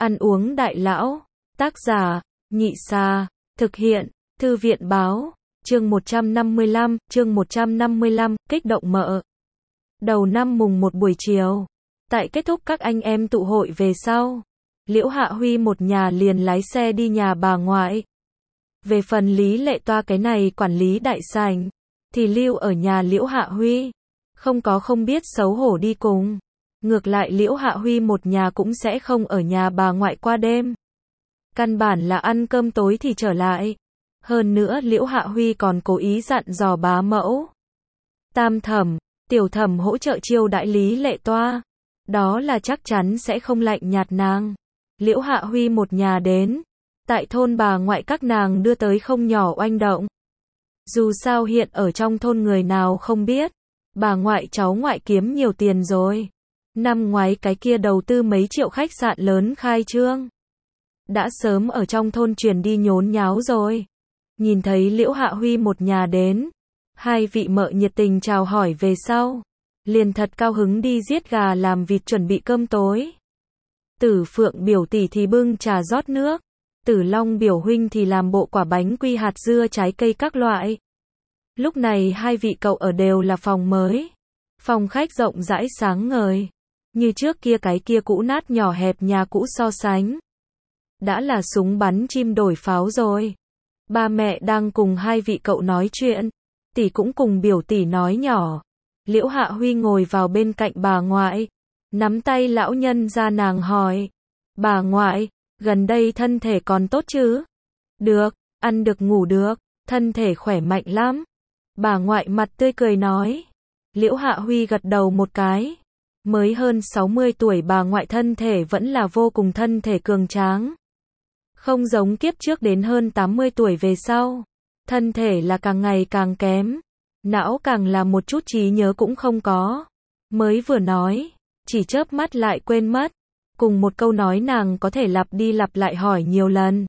Ăn uống đại lão. Tác giả, Nhị Xa. Thực hiện, Thư viện Báo. Chương 155, kích động mợ. Đầu năm mùng 1 buổi chiều. Tại kết thúc các anh em tụ hội về sau, Liễu Hạ Huy một nhà liền lái xe đi nhà bà ngoại. Về phần Lý Lệ Toa cái này quản lý đại sảnh, thì lưu ở nhà Liễu Hạ Huy. Không biết xấu hổ đi cùng. Ngược lại Liễu Hạ Huy một nhà cũng sẽ không ở nhà bà ngoại qua đêm. Căn bản là ăn cơm tối thì trở lại. Hơn nữa Liễu Hạ Huy còn cố ý dặn dò bá mẫu, tam thẩm, tiểu thẩm hỗ trợ chiêu đãi Lý Lệ Toa. Đó là chắc chắn sẽ không lạnh nhạt nàng. Liễu Hạ Huy một nhà đến, tại thôn bà ngoại các nàng đưa tới không nhỏ oanh động. Dù sao hiện ở trong thôn người nào không biết, bà ngoại cháu ngoại kiếm nhiều tiền rồi. Năm ngoái cái kia đầu tư mấy triệu khách sạn lớn khai trương, đã sớm ở trong thôn truyền đi nhốn nháo rồi. Nhìn thấy Liễu Hạ Huy một nhà đến, hai vị mợ nhiệt tình chào hỏi về sau, liền thật cao hứng đi giết gà làm vịt chuẩn bị cơm tối. Tử Phượng biểu tỷ thì bưng trà rót nước, Tử Long biểu huynh thì làm bộ quả bánh quy hạt dưa trái cây các loại. Lúc này hai vị cậu ở đều là phòng mới, phòng khách rộng rãi sáng ngời, như trước kia cái kia cũ nát nhỏ hẹp nhà cũ so sánh, đã là súng bắn chim đổi pháo rồi. Ba mẹ đang cùng hai vị cậu nói chuyện, tỷ cũng cùng biểu tỷ nói nhỏ. Liễu Hạ Huy ngồi vào bên cạnh bà ngoại, nắm tay lão nhân ra nàng hỏi, bà ngoại, gần đây thân thể còn tốt chứ? Được, ăn được ngủ được, thân thể khỏe mạnh lắm. Bà ngoại mặt tươi cười nói. Liễu Hạ Huy gật đầu một cái. Mới hơn 60 tuổi bà ngoại thân thể vẫn là vô cùng thân thể cường tráng. Không giống kiếp trước đến hơn 80 tuổi về sau. Thân thể là càng ngày càng kém. Não càng là một chút trí nhớ cũng không có. Mới vừa nói, chỉ chớp mắt lại quên mất. Cùng một câu nói nàng có thể lặp đi lặp lại hỏi nhiều lần.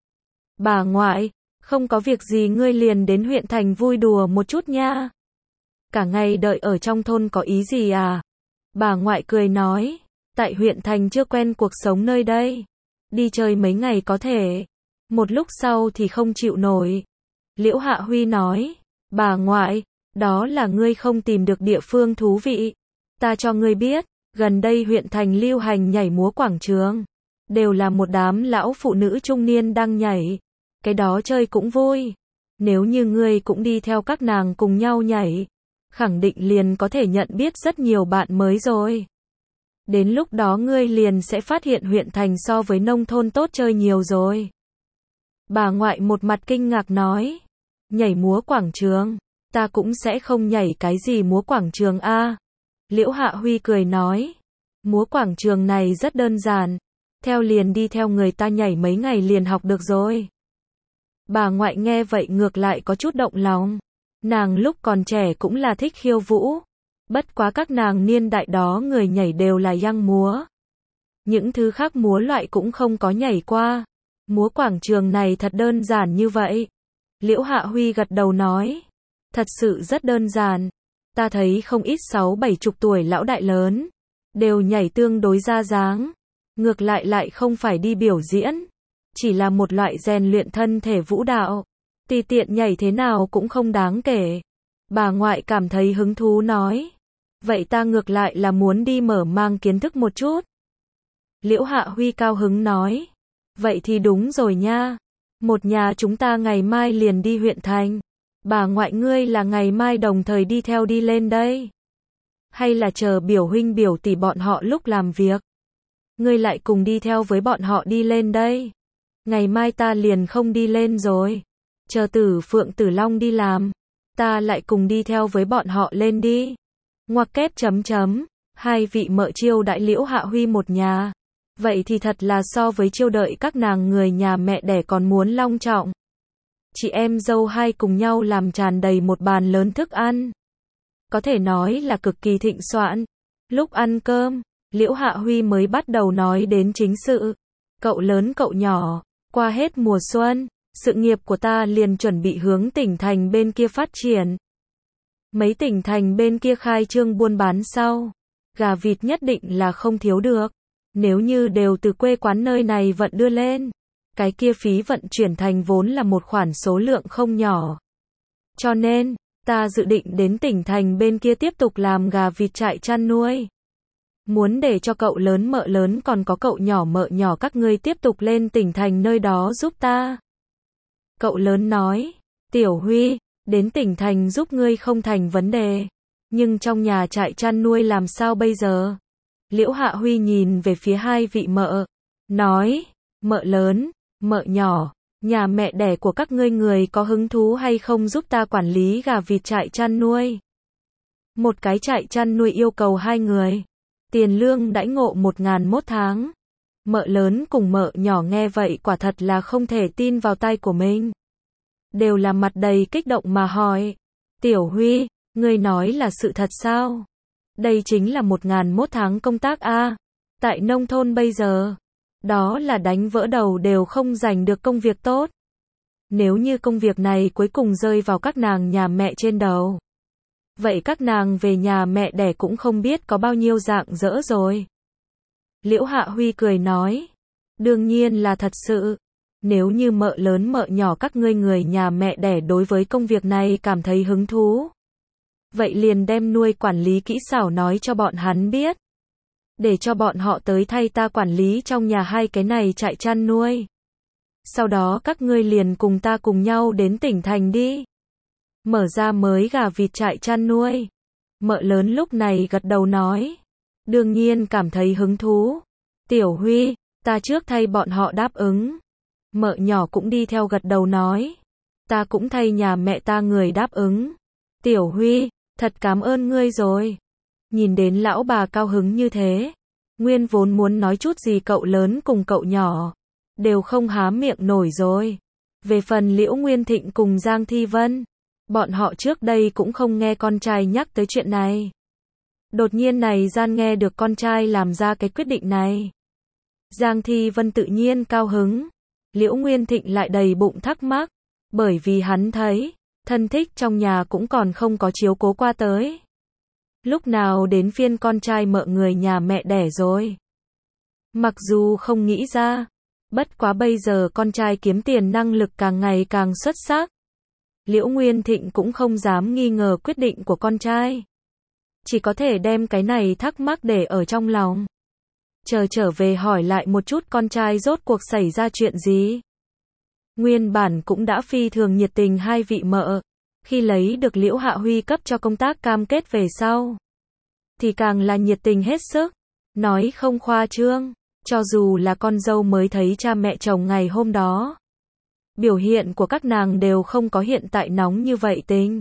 Bà ngoại, không có việc gì ngươi liền đến huyện thành vui đùa một chút nha. Cả ngày đợi ở trong thôn có ý gì à? Bà ngoại cười nói, tại huyện thành chưa quen cuộc sống nơi đây. Đi chơi mấy ngày có thể, một lúc sau thì không chịu nổi. Liễu Hạ Huy nói, bà ngoại, đó là ngươi không tìm được địa phương thú vị. Ta cho ngươi biết, gần đây huyện thành lưu hành nhảy múa quảng trường. Đều là một đám lão phụ nữ trung niên đang nhảy. Cái đó chơi cũng vui. Nếu như ngươi cũng đi theo các nàng cùng nhau nhảy, khẳng định liền có thể nhận biết rất nhiều bạn mới rồi. Đến lúc đó ngươi liền sẽ phát hiện huyện thành so với nông thôn tốt chơi nhiều rồi. Bà ngoại một mặt kinh ngạc nói, nhảy múa quảng trường, ta cũng sẽ không nhảy cái gì múa quảng trường a. Liễu Hạ Huy cười nói, múa quảng trường này rất đơn giản, theo liền đi theo người ta nhảy mấy ngày liền học được rồi. Bà ngoại nghe vậy ngược lại có chút động lòng. Nàng lúc còn trẻ cũng là thích khiêu vũ. Bất quá các nàng niên đại đó người nhảy đều là yang múa. Những thứ khác múa loại cũng không có nhảy qua. Múa quảng trường này thật đơn giản như vậy. Liễu Hạ Huy gật đầu nói. Thật sự rất đơn giản. Ta thấy không ít 60-70 tuổi lão đại lớn. Đều nhảy tương đối ra dáng. Ngược lại không phải đi biểu diễn. Chỉ là một loại rèn luyện thân thể vũ đạo. Tùy tiện nhảy thế nào cũng không đáng kể. Bà ngoại cảm thấy hứng thú nói. Vậy ta ngược lại là muốn đi mở mang kiến thức một chút. Liễu Hạ Huy cao hứng nói. Vậy thì đúng rồi nha. Một nhà chúng ta ngày mai liền đi huyện thành. Bà ngoại ngươi là ngày mai đồng thời đi theo đi lên đây. Hay là chờ biểu huynh biểu tỷ bọn họ lúc làm việc. Ngươi lại cùng đi theo với bọn họ đi lên đây. Ngày mai ta liền không đi lên rồi. Chờ Tử Phượng Tử Long đi làm, ta lại cùng đi theo với bọn họ lên đi. Ngoặc kép chấm chấm, hai vị mợ chiêu đãi Liễu Hạ Huy một nhà. Vậy thì thật là so với chiêu đợi các nàng người nhà mẹ đẻ còn muốn long trọng. Chị em dâu hai cùng nhau làm tràn đầy một bàn lớn thức ăn. Có thể nói là cực kỳ thịnh soạn. Lúc ăn cơm, Liễu Hạ Huy mới bắt đầu nói đến chính sự. Cậu lớn cậu nhỏ, qua hết mùa xuân, sự nghiệp của ta liền chuẩn bị hướng tỉnh thành bên kia phát triển. Mấy tỉnh thành bên kia khai trương buôn bán sau, gà vịt nhất định là không thiếu được. Nếu như đều từ quê quán nơi này vận đưa lên, cái kia phí vận chuyển thành vốn là một khoản số lượng không nhỏ. Cho nên, ta dự định đến tỉnh thành bên kia tiếp tục làm gà vịt trại chăn nuôi. Muốn để cho cậu lớn mợ lớn còn có cậu nhỏ mợ nhỏ các ngươi tiếp tục lên tỉnh thành nơi đó giúp ta. Cậu lớn nói, Tiểu Huy, đến tỉnh thành giúp ngươi không thành vấn đề. Nhưng trong nhà trại chăn nuôi làm sao bây giờ? Liễu Hạ Huy nhìn về phía hai vị mợ, nói, mợ lớn, mợ nhỏ, nhà mẹ đẻ của các ngươi người có hứng thú hay không giúp ta quản lý gà vịt trại chăn nuôi? Một cái trại chăn nuôi yêu cầu 2 người. Tiền lương đãi ngộ 1.001 tháng. Mợ lớn cùng mợ nhỏ nghe vậy quả thật là không thể tin vào tai của mình. Đều là mặt đầy kích động mà hỏi. Tiểu Huy, ngươi nói là sự thật sao? Đây chính là 1.001 tháng công tác a. Tại nông thôn bây giờ, đó là đánh vỡ đầu đều không giành được công việc tốt. Nếu như công việc này cuối cùng rơi vào các nàng nhà mẹ trên đầu, vậy các nàng về nhà mẹ đẻ cũng không biết có bao nhiêu rạng rỡ rồi. Liễu Hạ Huy cười nói, đương nhiên là thật sự. Nếu như mợ lớn mợ nhỏ các ngươi người nhà mẹ đẻ đối với công việc này cảm thấy hứng thú, vậy liền đem nuôi quản lý kỹ xảo nói cho bọn hắn biết. Để cho bọn họ tới thay ta quản lý trong nhà hai cái này trại chăn nuôi. Sau đó các ngươi liền cùng ta cùng nhau đến tỉnh thành đi. Mở ra mới gà vịt trại chăn nuôi. Mợ lớn lúc này gật đầu nói. Đương nhiên cảm thấy hứng thú. Tiểu Huy, ta trước thay bọn họ đáp ứng. Mợ nhỏ cũng đi theo gật đầu nói. Ta cũng thay nhà mẹ ta người đáp ứng. Tiểu Huy, thật cảm ơn ngươi rồi. Nhìn đến lão bà cao hứng như thế, nguyên vốn muốn nói chút gì cậu lớn cùng cậu nhỏ, đều không há miệng nổi rồi. Về phần Liễu Nguyên Thịnh cùng Giang Thi Vân, bọn họ trước đây cũng không nghe con trai nhắc tới chuyện này. Đột nhiên này gian nghe được con trai làm ra cái quyết định này. Giang Thi Vân tự nhiên cao hứng, Liễu Nguyên Thịnh lại đầy bụng thắc mắc, bởi vì hắn thấy, thân thích trong nhà cũng còn không có chiếu cố qua tới. Lúc nào đến phiên con trai mợ người nhà mẹ đẻ rồi. Mặc dù không nghĩ ra, bất quá bây giờ con trai kiếm tiền năng lực càng ngày càng xuất sắc. Liễu Nguyên Thịnh cũng không dám nghi ngờ quyết định của con trai. Chỉ có thể đem cái này thắc mắc để ở trong lòng. Chờ trở về hỏi lại một chút con trai rốt cuộc xảy ra chuyện gì. Nguyên bản cũng đã phi thường nhiệt tình hai vị mợ. Khi lấy được Liễu Hạ Huy cấp cho công tác cam kết về sau, thì càng là nhiệt tình hết sức. Nói không khoa trương, cho dù là con dâu mới thấy cha mẹ chồng ngày hôm đó, biểu hiện của các nàng đều không có hiện tại nóng như vậy tình.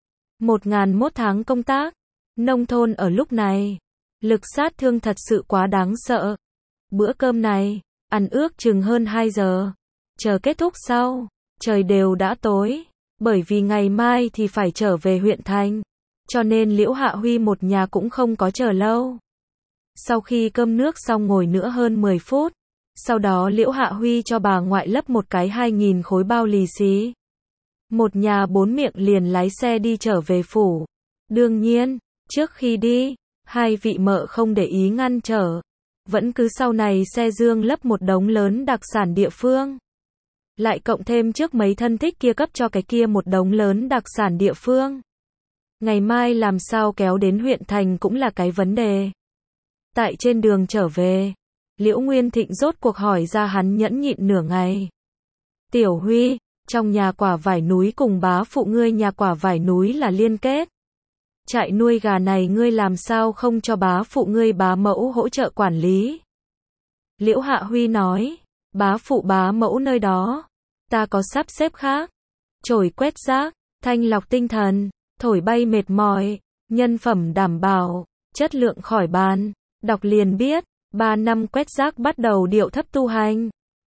1.001 tháng công tác, nông thôn ở lúc này, lực sát thương thật sự quá đáng sợ. Bữa cơm này, ăn ước chừng hơn 2 giờ. Chờ kết thúc sau, trời đều đã tối. Bởi vì ngày mai thì phải trở về huyện thành, cho nên Liễu Hạ Huy một nhà cũng không có chờ lâu. Sau khi cơm nước xong ngồi nữa hơn 10 phút, sau đó Liễu Hạ Huy cho bà ngoại lấp một cái 2.000 khối bao lì xì. Một nhà 4 miệng liền lái xe đi trở về phủ. Đương nhiên, trước khi đi, hai vị mợ không để ý ngăn trở, vẫn cứ sau này xe dương lấp một đống lớn đặc sản địa phương. Lại cộng thêm trước mấy thân thích kia cấp cho cái kia một đống lớn đặc sản địa phương. Ngày mai làm sao kéo đến huyện thành cũng là cái vấn đề. Tại trên đường trở về, Liễu Nguyên Thịnh rốt cuộc hỏi ra hắn nhẫn nhịn nửa ngày. Tiểu Huy, trong nhà quả vải núi cùng bá phụ ngươi nhà quả vải núi là liên kết. Trại nuôi gà này ngươi làm sao không cho bá phụ ngươi bá mẫu hỗ trợ quản lý? Liễu Hạ Huy nói, bá phụ bá mẫu nơi đó, ta có sắp xếp khác. Chổi quét rác, thanh lọc tinh thần, thổi bay mệt mỏi, nhân phẩm đảm bảo, chất lượng khỏi bàn. Đọc liền biết, 3 năm quét rác bắt đầu điệu thấp tu hành.